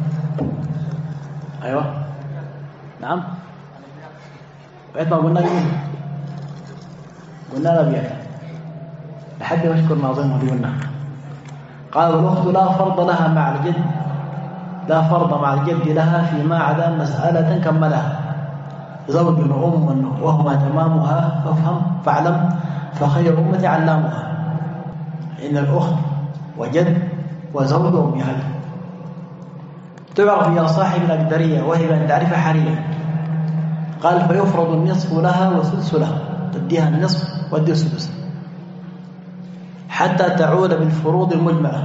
أيوة نعم. بعد ما قلنا قلنا قلنا لا بيعك لحد ما أشكر ناظمه قلنا. قال الأخت لا فرض لها مع الجد، لا فرض مع الجد لها فيما عدا مسألة كملها زوج وأم وهما تمامها، فافهم فاعلم فخير أمتي علامها. إن الأخت وجد وزوج وأم يهل تعرف يا صاحب الأقدرية، وهي أن تعرف حرية. قال فيفرض النصف لها وسدس لها، تديها النصف ودي السدس حتى تعود بالفروض المجمعة.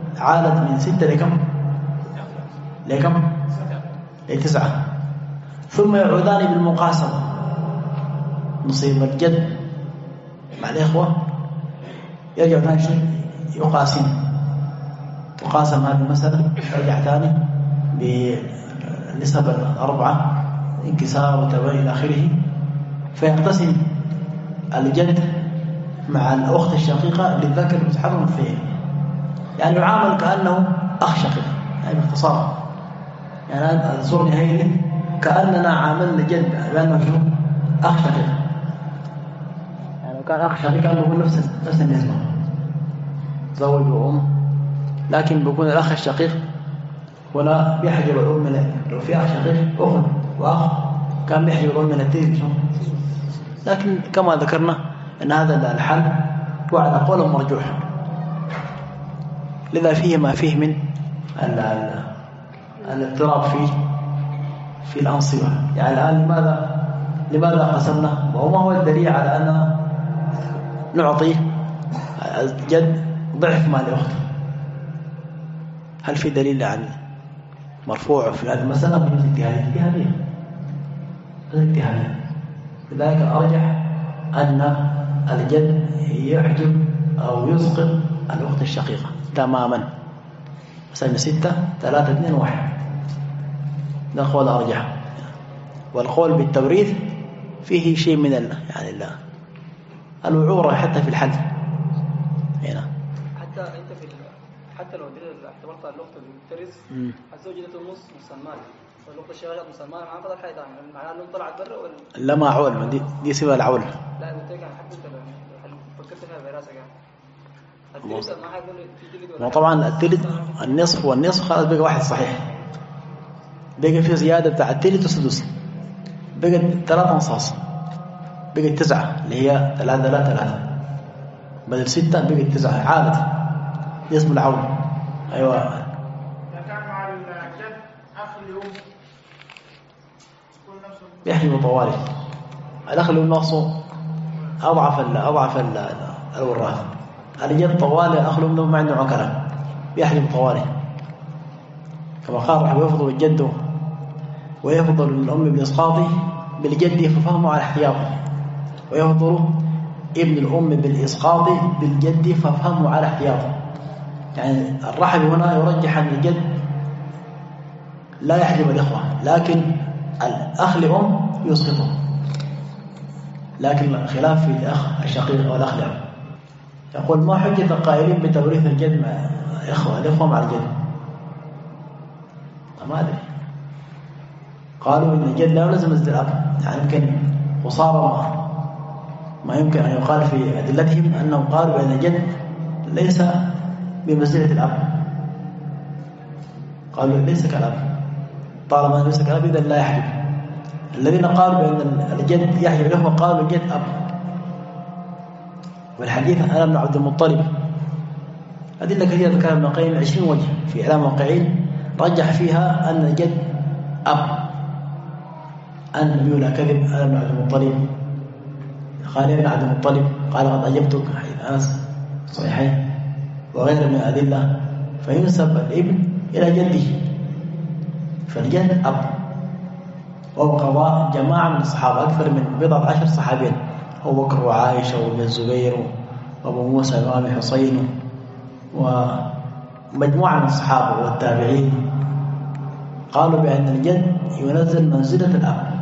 عادت من ستة لكم؟ لكم؟ لتسعة. ثم يعودان بالمقاسمة، نصيب الجد مع الإخوة يرجع ثاني يقاسم، تقاسم هذه المسألة، يرجع ثاني بالنسب الأربعة، انكسار وتباين إلى آخره، فيقتسم الجد مع الأخت الشقيقة للذكر بتحرم الأنثيين، يعني يعامل كأنه أخ شقيق، يعني باختصار، يعني الصورة نهائية كأننا عاملنا جد بأنه أخ شقيق، يعني لو كان أخ شقيق كان بيكون نفس نفس النسبة، زوج وأم، لكن بيكون الأخ الشقيق ولا بيحجب الأم من، لو في أخ شقيق أخت وأخ كان بيحجب الأم من التين، لكن كما ذكرنا أن هذا الحل وعلى قول مرجوح، لذا فيه ما فيه من الاضطراب في في الأنصبة. يعني الآن لماذا لماذا قسمنا، وما هو الدليل على أن نعطي الجد ضعف مال أخته؟ هل في دليل عن مرفوع في هذه المسألة؟ من اجتهادية اجتهادية اجتهادية لذلك أرجح أن الجد يحجب أو يسقط الأخت الشقيقة تماما، مسألة ستة ثلاثة اثنين واحد، ده قول أرجح. والقول بالتوريث فيه شيء من ال... يعني ال... الوعورة حتى في الحل هنا، حتى أنت في ال... حتى لو اعتبرت الأخت بالترث الزوج له نص مسلمان والأخت الشقيقة مسلمان مع قدر حيث يعني معناه أنهم طلعت برا ولا لا؟ ما عول، دي دي سوى العول. لا قلت لك حتى أنت فكرت فيها براسك يعني التلت ما حيقول في تلت ولا وطبعا التلت النصف والنصف خلاص بقى واحد صحيح، بقى في زيادة بتاع التلت وسدس، بقى ثلاثة انصاص، بقى تسعة اللي هي ثلاثة لا ثلاثة بدل ستة بقى تسعة عادة، دي اسم العول. أيوة كان مع الجد أخ الأم يحجب طوالي، الأخ الأم نفسه أضعف ال أضعف ال الوراث، الجد طوالي، الأخ الأم ما عنده عكرة بيحجب طوالي، كما قال رحمه يفضل الجد ويفضل الأم بالإسقاط بالجد ففهمه على احتياطه، ويفضل ابن الأم بالإسقاط بالجد ففهمه على احتياطه. يعني الرحم هنا يرجح أن الجد لا يحجب الإخوة، لكن الأخ لأم يسقطه، لكن خلاف في الأخ الشقيق أو الأخ لأم. يقول ما حجة القائلين بتوريث الجد مع الإخوة الإخوة مع الجد؟ ما أدري، قالوا إن الجد لا يلزم منزلة الأب، يعني يمكن وصار ما يمكن أن يقال في أدلتهم أنهم قالوا بأن الجد ليس بمنزلة الأب، قالوا ليس كالأب، طالما ليس كالأب إذن لا يحجب. الذين قالوا بأن الجد يحجب الإخوة قالوا الجد أب، والحديث أنا ابن عبد المطلب أدلة كثيرة ذكرها ابن القيم عشرين وجه في إعلام الواقعين رجح فيها أن الجد أب، أن النبي لا كذب، أنا ابن عبد المطلب قال ابن عبد المطلب قال قد أجبتك حيث أنس صحيحين وغير من الأدلة، فينسب الابن إلى جده، فالجد أب. وقضاء جماعة من الصحابة أكثر من بضعة عشر صحابين، أبو بكر وعائشة وابن الزبير وأبو موسى الإمام حسين ومجموعة من الصحابة والتابعين قالوا بأن الجد ينزل منزلة الأب.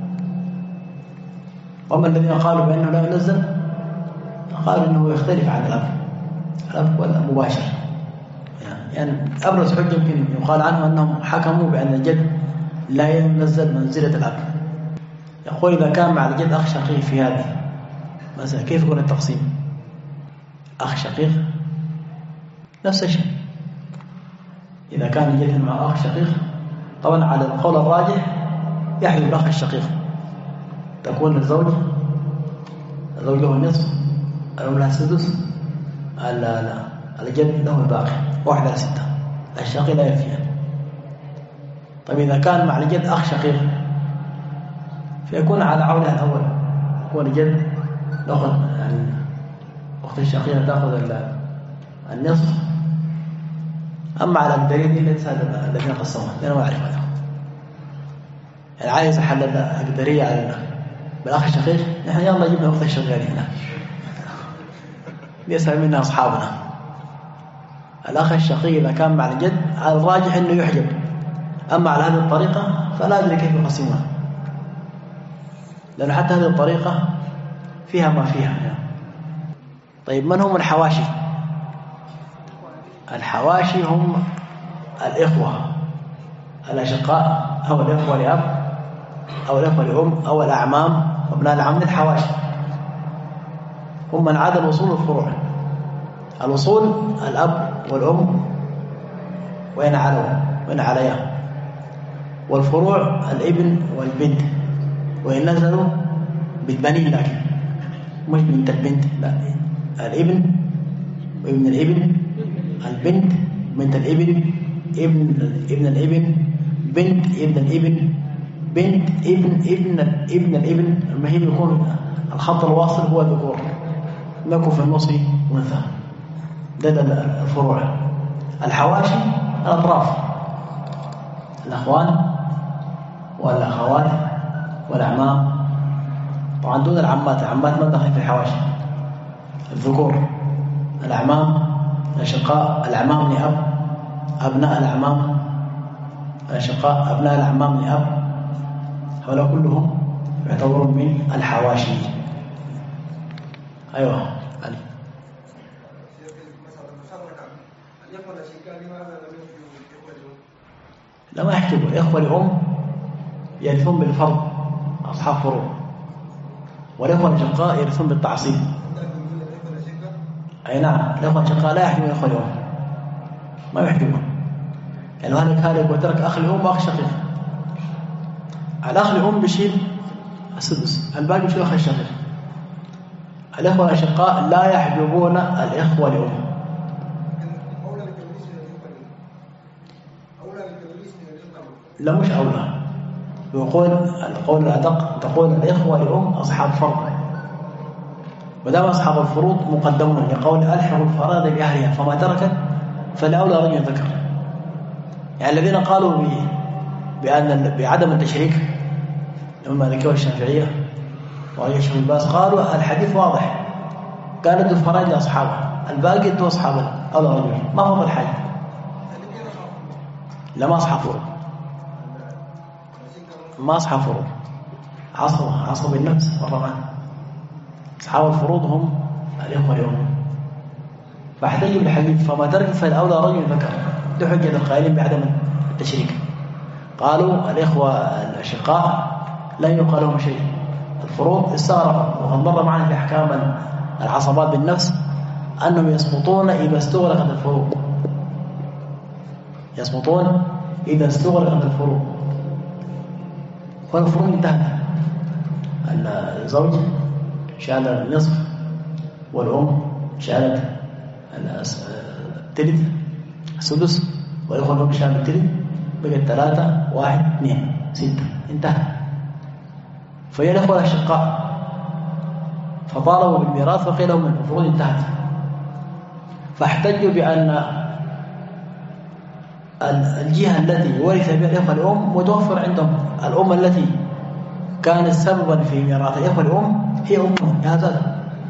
وما الذين قالوا بأنه لا ينزل قالوا أنه يختلف عن الأب، الأب هو الأب مباشر، يعني أبرز حجة يمكن يقال عنه أنهم حكموا بأن الجد لا ينزل منزلة الأب. يقول إذا كان مع الجد أخ شقيق في هذه مثلا كيف يكون التقسيم؟ أخ شقيق نفس الشيء، إذا كان الجد مع أخ شقيق طبعا على القول الراجح يحجب الأخ الشقيق، تكون الزوج الزوج له النصف، الأم لها السدس، الجد له الباقي، واحد على ستة، الشقيق لا يكفي. طيب إذا كان مع الجد أخ شقيق فيكون على عولها الأول، يكون الجد نأخذ الأخت الشقيقة تأخذ النصف، أما على الدليل ليس هذا الذين قسموه، لأنه ما أعرف هذا. يعني عايز حل أقدرية على بالأخ الشقيق، نحن يلا جبنا أخت الشغالي هنا بيسأل منها أصحابنا. الأخ الشقيق إذا كان مع الجد على الراجح أنه يحجب، أما على هذه الطريقة فلا أدري كيف يقسمونها، لأن حتى هذه الطريقة فيها ما فيها. طيب من هم الحواشي؟ الحواشي هم الإخوة الأشقاء أو الإخوة لأب أو الإخوة لأم أو الأعمام وابناء العم. الحواشي هم من عدا الوصول والفروع. الوصول الأب والأم وين علوا وين عليا، والفروع الابن والبنت وإن نزلوا بالبنين، لكن مش بنت البنت، لا، الابن وابن الابن، البنت بنت الابن، ابن ابن الابن، بنت ابن الابن، بنت ابن ابن ابن الابن. المهم يكون الخط الواصل هو الذكور، ما يكون في النص انثى. ده الفروع. الحواشي الأطراف، الأخوان والأخوات والأعمام، طبعا دون العمات. العمات ما دخل في الحواشي. الذكور الأعمام الأشقاء، الأعمام لأب، أبناء الأعمام الأشقاء، أبناء الأعمام لأب، هؤلاء كلهم يعتبرون من الحواشي. أيوه علي. لما يحجبوا الإخوة لأم يرثون بالفرض أصحاب فروض، والإخوة الأشقاء يرثون بالتعصيب. أي نعم، الإخوة الأشقاء لا يحجبون الإخوة لأم، ما يحجبون. يعني هلك هلك وترك أخ لأم وأخ شقيق، الأخ لأم بيشيل السدس، الباقي بيشيل أخ الشقيق. الإخوة الأشقاء لا يحجبون الإخوة لأم. لا مش أولى، يقول القول الأدق تقول الإخوة لأم أصحاب فرض، ودام أصحاب الفروض مقدمون لقول ألحقوا الفرائض بأهلها، فما تركت فالأولى رجل ذكر. يعني الذين قالوا بأن بعدم التشريك لما ذكروا الشافعية ورجل شيخ الباس قالوا الحديث واضح، قالوا ادوا الفرائض لأصحابها، الباقي ادوا أصحابها أولى رجل، ما فضل حاجة. لما أصحاب فروض، ما أصحاب فروض، عصبة عصبة النفس والرمان. أصحاب الفروض هم الإخوة اليوم. فاحتجوا بالحديث فما ترك فالأولى رجل ذكر، ده حجة القائلين بعدم التشريك. قالوا الإخوة الأشقاء لا يقال لهم شيء، الفروض استغرقوا. وقد مر معنا في أحكام العصبات بالنفس أنهم يسقطون إذا استغرقت الفروض، يسقطون إذا استغرقت الفروض. والفروض انتهت، الزوج شال النصف والأم شالت التلت السدس، والإخوة الأم شالت التلت، بقت ثلاثة واحد اثنين ستة، انتهى. فهي الإخوة الأشقاء فطالبوا بالميراث فقيل لهم الفروض انتهت، فاحتجوا بأن الجهة التي ورث بها الإخوة الأم متوفر عندهم. الأم التي كانت سببا في ميراث الإخوة الأم هي أمهم يا زاد،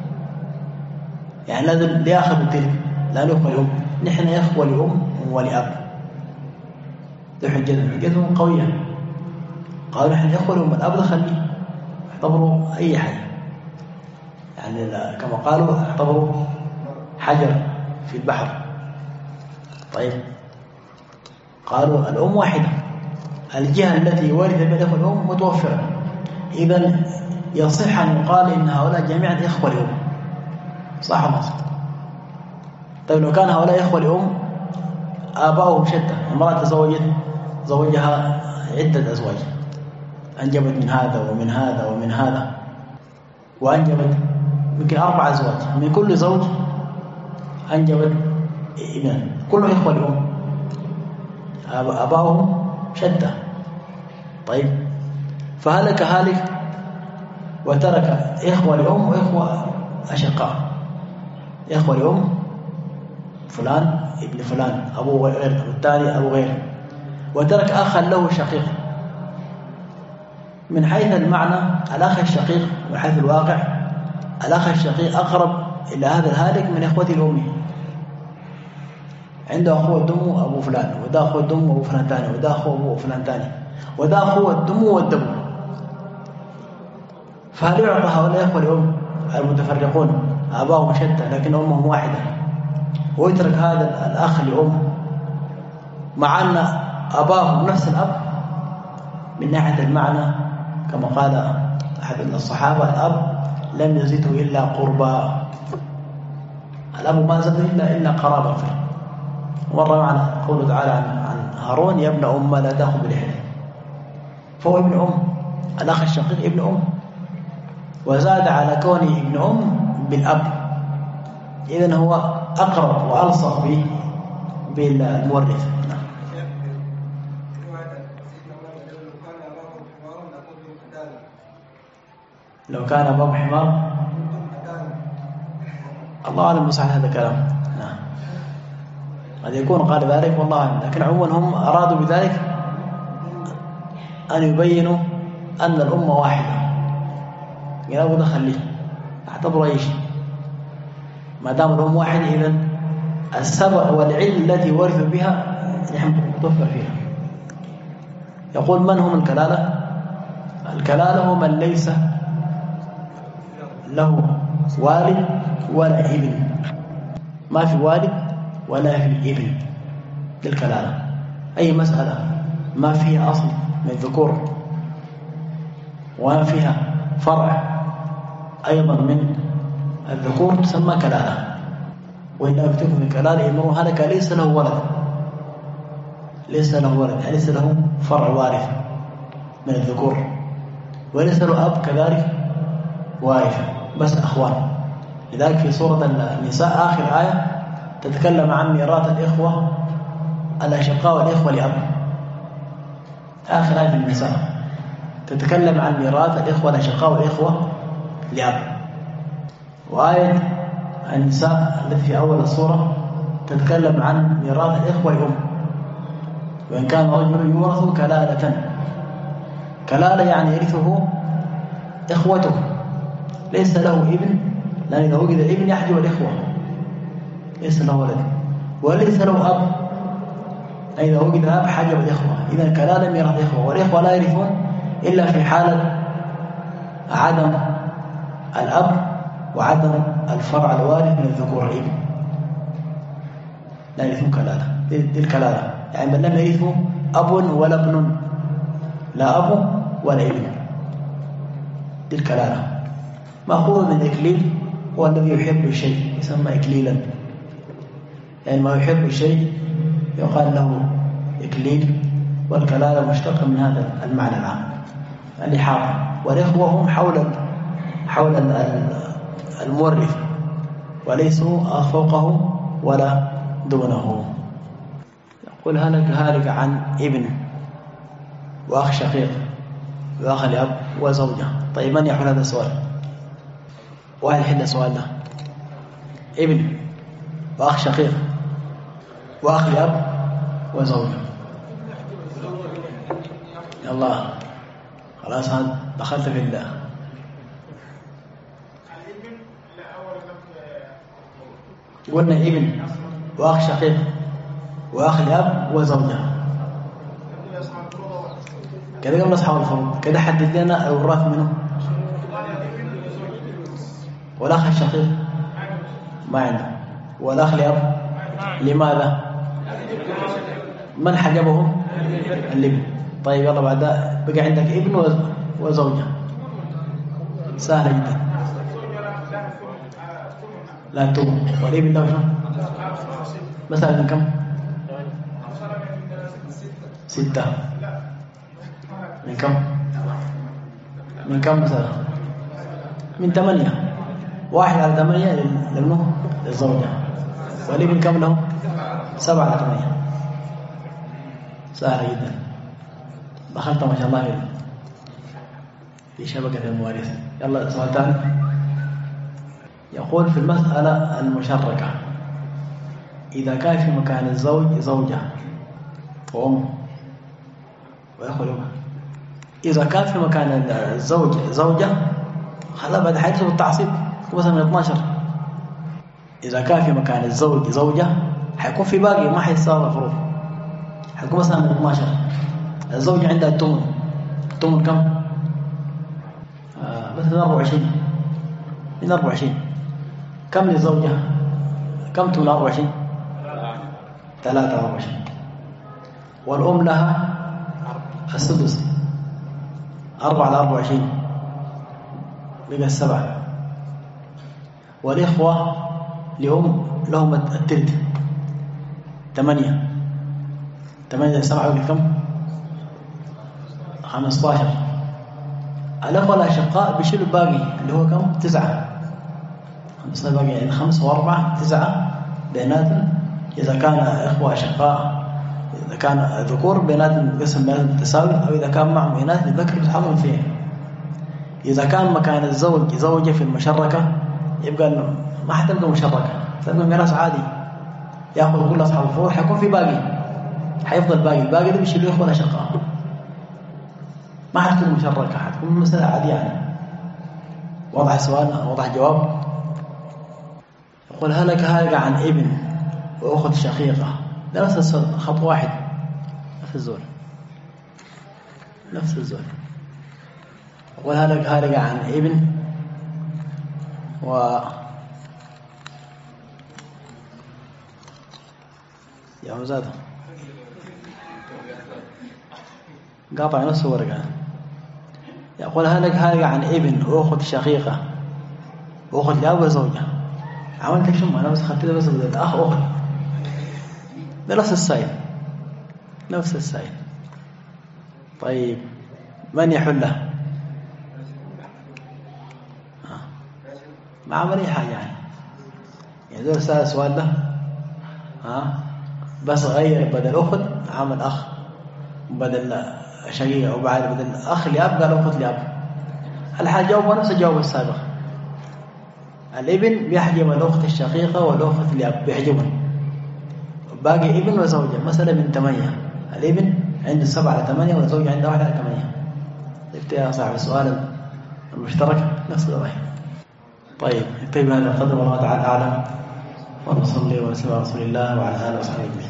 يعني لازم ليأخذ التلك لا الإخوة الأم. نحن إخوة لأم ولأب، ده حجتهم حجتهم قوية. قالوا نحن إخوة لأم، الأب ده خليه، اعتبروا أي حاجة، يعني كما قالوا اعتبروا حجر في البحر. طيب قالوا الأم واحدة، الجهة التي ورث بها الإخوة الأم متوفرة، إذن يصح أن يقال إن هؤلاء جميعا إخوة لأم، صح ولا صح؟ طيب لو كان هؤلاء إخوة لأم آباؤهم شتى، امرأة تزوجت زوجها عدة أزواج، أنجبت من هذا ومن هذا ومن هذا، وأنجبت يمكن أربع أزواج، من كل زوج أنجبت ابنا، كلهم إخوة لأم، أباؤهم شتى. طيب فهلك هالك وترك إخوة لأم وإخوة أشقاء. إخوة لأم فلان ابن فلان أبوه غير، والتالي أبو غير، وترك أخا له شقيق، من حيث المعنى الأخ الشقيق، من حيث الواقع الأخ الشقيق أقرب إلى هذا الهالك من إخوته الأم. عنده أخوه الدم أبو فلان، وده أخوه الدم أبو فلان ثاني، وده أخوه أبو فلان ثاني، وده أخوه الدم والدم. فهل يعطى هؤلاء إخوة الأم المتفرقون آباؤهم شتى لكن أمهم واحدة، ويترك هذا الأخ لأم مع أن أباهم نفس الأب؟ من ناحية المعنى كما قال أحد الصحابة: الأب لم يزده إلا قربا. الأب ما زاد إلا إلا قرابة. مرة معنا قوله تعالى عن, عن هارون: يا ابن أم لا تأخذ بلحيته. فهو ابن أم، الأخ الشقيق ابن أم، وزاد على كونه ابن أم بالأب، إذن هو أقرب وألصق به بالمورث. لو كان أبوه حمار، الله أعلم بصحة هذا الكلام. نعم، قد يكون قال ذلك والله أعلم، لكن عموما هم أرادوا بذلك أن يبينوا أن الأمة واحدة. يا أبو دخل لي اعتبروا أي شيء، ما دام الأم واحدة إذن السبب والعلم التي ورثوا بها نحن نتوفر فيها. يقول: من هم الكلالة؟ الكلالة هو من ليس له والد ولا ابن، ما في والد ولا في ابن، للكلالة. أي مسألة ما فيها أصل من الذكور وما فيها فرع أيضا من الذكور تسمى كلالة. وإنما بتكون الكلالة إنه هلك ليس له ولد، ليس له ولد يعني ليس له فرع وارث من الذكور، وليس له أب كذلك وارث، بس أخوان. لذلك في سورة النساء آخر آية تتكلم عن ميراث الإخوة الأشقاء والإخوة لأب. آخر آية في النساء تتكلم عن ميراث الإخوة الأشقاء والإخوة لأب. وآية النساء التي في أول السورة تتكلم عن ميراث الإخوة لأم. وإن كان رجل يورث كلالة، كلالة يعني يرثه إخوته، ليس له ابن، لأن إذا وجد ابن يحجب الإخوة، ليس له ولد، وليس له أب، إذا وجد أب حجب الإخوة. إذا كلالة ميراث إخوة، والإخوة لا يرثون إلا في حالة عدم الأب وعدم الفرع الوارث من الذكور الابن، لا يرثون كلالة. دي الكلالة يعني من لم يرثوا أب ولا ابن، لا أب ولا ابن، دي الكلالة. مأخوذ من إكليل، هو الذي يحب الشيء يسمى إكليلا، يعني ما يحب الشيء يقال له إكليل. والكلالة مشتقة من هذا المعنى العام، الإحاطة. والإخوة هم حول حول المورث، وليسوا فوقه ولا دونه. يقول: هلك هالك عن ابن وأخ شقيق وأخ لأب وزوجة. طيب من يحل هذا السؤال؟ واحد يحل السؤال ده. ابن وأخ شقيق وأخ لأب وزوجة. يا الله، خلاص هذا دخلت في الله. قلنا ابن وأخ شقيق وأخ لأب وزوجة، كذا قبل أصحاب الفروض. كذا حدد لنا الوراث منه. والأخ الشقيق ما عنده، والأخ لأب لماذا؟ من حجبه؟ الابن. طيب يلا بعد بقى عندك ابن وزوجة، سهلة جدا. لا توب. والابن ده شو؟ مثلا من كم؟ ستة. من كم؟ من كم مثلا؟ من ثمانية. واحد على ثمانية لابنه للزوجة، والابن كم له؟ سبعة على ثمانية. سهلة جدا. دخلت ما شاء الله في شبكة المواريث. يلا سؤال ثاني. يقول: في المسألة المشركة إذا كان في مكان الزوج زوجة وأم ويأخذ إذا كان في مكان الزوج زوجة خلاص بعد حيث التعصيب مثلا من اثناشر. إذا كان في مكان الزوج زوجة حيكون في باقي ما حيستوى مفروض، حيكون مثلا من اثناشر. الزوجة عندها الثمن، الثمن كم؟ آه مثلا أربعة وعشرين، من أربعة وعشرين كم للزوجة؟ كم تمن أربعة وعشرين؟ ثلاثة أربعة وعشرين. والأم لها السدس، أربعة على أربعة وعشرين بقى السبعة. والإخوة لهم لهم التلت، ثمانية ثمانية سبعة يقول كم؟ خمسة عشر. الأخوة الأشقاء بيشيلوا الباقي اللي هو كم؟ تسعة. خمسة باقي يعني خمسة وأربعة تسعة بيناتهم. إذا كان إخوة أشقاء إذا كان ذكور بيناتهم قسم بيناتهم تساوي، أو إذا كان معهم إناث الذكر بيتحضروا فيها. إذا كان مكان الزوج زوجة في المشركة يبقى ما حتبقى مشركة، تبقى ميراث عادي يأخذ كل أصحاب الفروض، حيكون في باقي، حيفضل باقي، الباقي ده بيشيلوا إخوة أشقاء، ما حتكون مشركة، حتكون مسألة عادية يعني. وضع سؤال وضع جواب. يقول هلك هلك عن ابن وأخت شقيقة، ده نفس خط واحد، نفس الزول نفس الزول. يقول هلك هلك عن ابن و يا مزاد قاطع نفس ورقة. يقول هلك هلك عن ابن وأخت شقيقة وأخت لأب وزوجة. عملت شو أنا بس خدت بس الأخ أخت، ده نفس السائل نفس السائل. طيب من يحله؟ ما عمل أي حاجة يعني، يعني دول سأل السؤال ده ها بس غير بدل أخت عمل أخ، بدل شقيقة، وبعد بدل أخ لأب قال أخت لأب. الحال جاوبه نفس الجواب السابق. الابن بيحجب الأخت الشقيقة والأخت لأب بيحجبهم، باقي ابن وزوجة مثلا من ثمانية، الابن عنده سبعة على ثمانية والزوجة عندها واحد على ثمانية. شفت يا صاحب السؤال المشترك نفس الوضع. طيب طيب هذا القدر والله تعالى أعلم، ونصلي ونسلم على رسول الله وعلى آله وصحبه.